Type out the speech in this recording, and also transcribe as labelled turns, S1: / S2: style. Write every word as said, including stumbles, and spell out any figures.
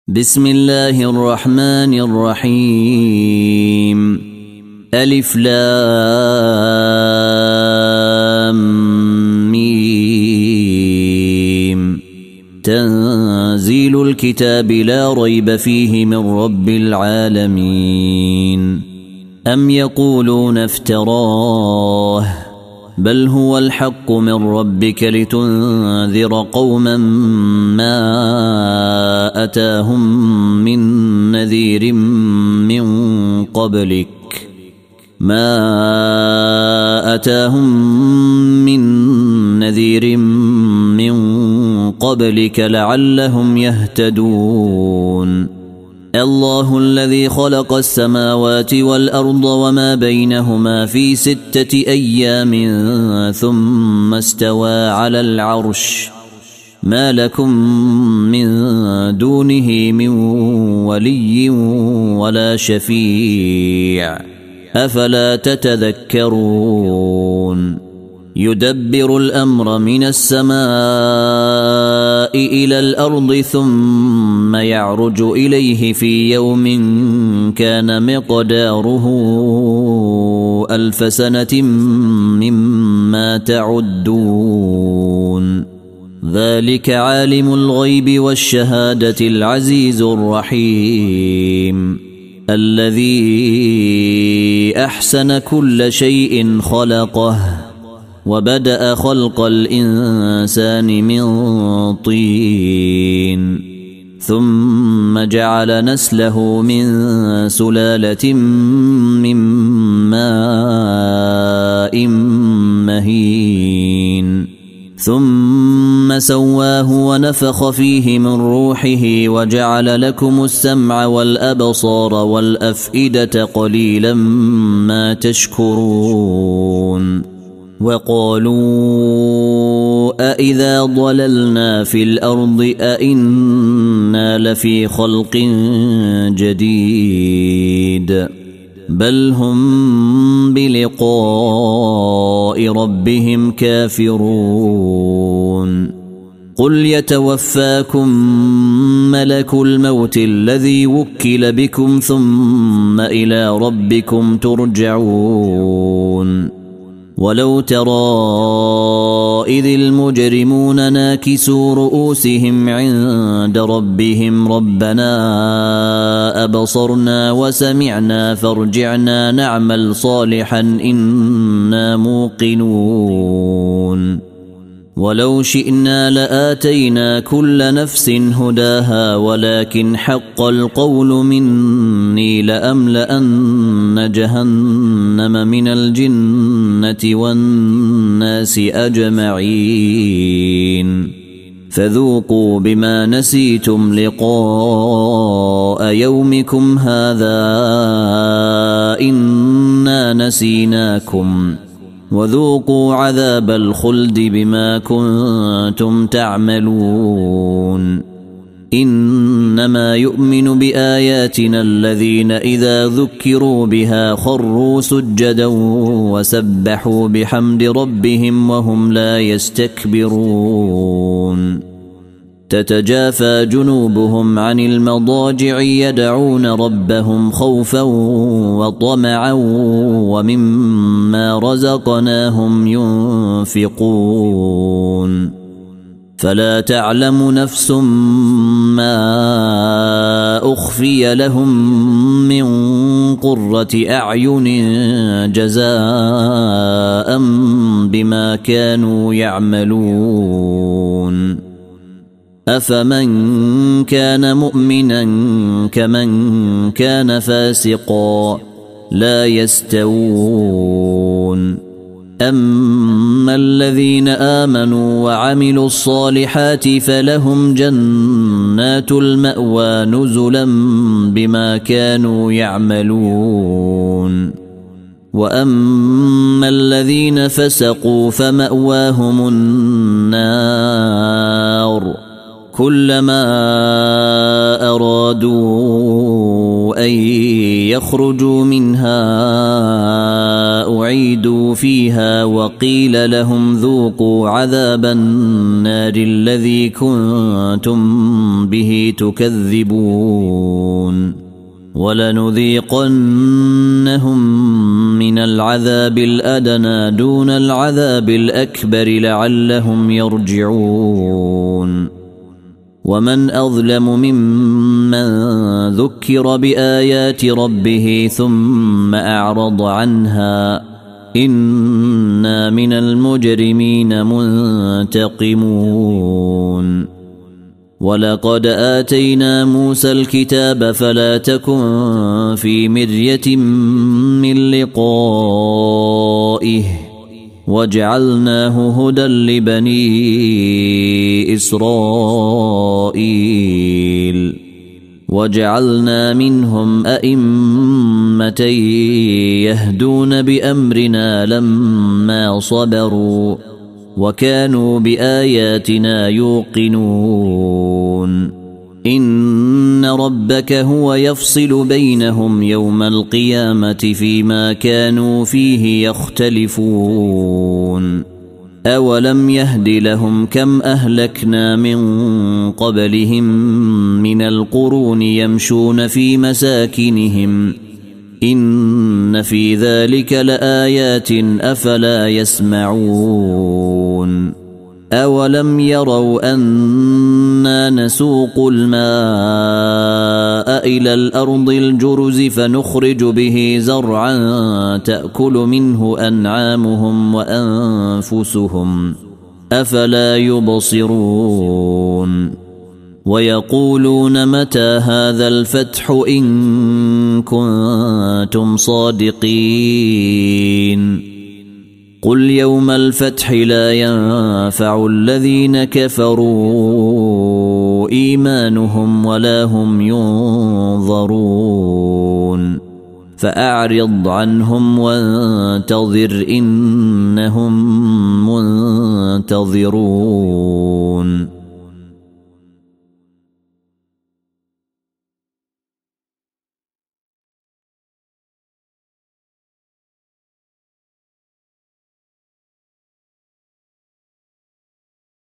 S1: بسم الله الرحمن الرحيم. ألف لام ميم. تنزيل الكتاب لا ريب فيه من رب العالمين. أم يقولون افتراه بل هو الحق من ربك لتنذر قوما ما أتاهم من نذير من قبلك ما أتاهم من نذير من قبلك لعلهم يهتدون. الله الذي خلق السماوات والأرض وما بينهما في ستة أيام ثم استوى على العرش ما لكم من دونه من ولي ولا شفيع أفلا تتذكرون. يدبر الأمر من السماء إلى الأرض ثم يعرج إليه في يوم كان مقداره ألف سنة مما تعدون. ذلك عالم الغيب والشهادة العزيز الرحيم الذي أحسن كل شيء خلقه وبدأ خلق الإنسان من طين ثم جعل نسله من سلالة من ماء مهين ثم سواه ونفخ فيه من روحه وجعل لكم السمع والأبصار والأفئدة قليلا ما تشكرون. وقالوا أإذا ضللنا في الأرض أإنا لفي خلق جديد بل هم بلقاء ربهم كافرون. قل يتوفاكم ملك الموت الذي وكل بكم ثم إلى ربكم ترجعون. ولو ترى إذ المجرمون ناكسوا رؤوسهم عند ربهم ربنا أبصرنا وسمعنا فارجعنا نعمل صالحا إنا موقنون. ولو شئنا لآتينا كل نفس هداها ولكن حق القول مني لأملأن جهنم من الجنة والناس أجمعين. فذوقوا بما نسيتم لقاء يومكم هذا إنا نسيناكم وذوقوا عذاب الخلد بما كنتم تعملون. إنما يؤمن بآياتنا الذين إذا ذكروا بها خروا سجدا وسبحوا بحمد ربهم وهم لا يستكبرون. تتجافى جنوبهم عن المضاجع يدعون ربهم خوفا وطمعا ومما رزقناهم ينفقون. فلا تعلم نفس ما أخفي لهم من قرة أعين جزاء بما كانوا يعملون. أفمن كان مؤمنا كمن كان فاسقا لا يستوون. أما الذين آمنوا وعملوا الصالحات فلهم جنات المأوى نزلا بما كانوا يعملون. وأما الذين فسقوا فمأواهم النار كلما أرادوا أن يخرجوا منها أعيدوا أعيدوا فيها وقيل لهم ذوقوا عذاب النار الذي كنتم به تكذبون ولنذيقنهم من العذاب الأدنى دون العذاب الأكبر لعلهم يرجعون ومن أظلم ممن ذكر بآيات ربه ثم أعرض عنها إنا من المجرمين منتقمون ولقد آتينا موسى الكتاب فلا تكن في مرية من لقائه وجعلناه هدى لبني إسرائيل وجعلنا منهم أئمة يهدون بأمرنا لما صبروا وكانوا بآياتنا يوقنون إن ربك هو يفصل بينهم يوم القيامة فيما كانوا فيه يختلفون أولم يهد لهم كم أهلكنا من قبلهم من القرون يمشون في مساكنهم إن في ذلك لآيات أفلا يسمعون أولم يروا أنا نسوق الماء إلى الأرض الجرز فنخرج به زرعا تأكل منه أنعامهم وأنفسهم أفلا يبصرون ويقولون متى هذا الفتح إن كنتم صادقين قل يوم الفتح لا ينفع الذين كفروا إيمانهم ولا هم ينظرون فأعرض عنهم وانتظر إنهم منتظرون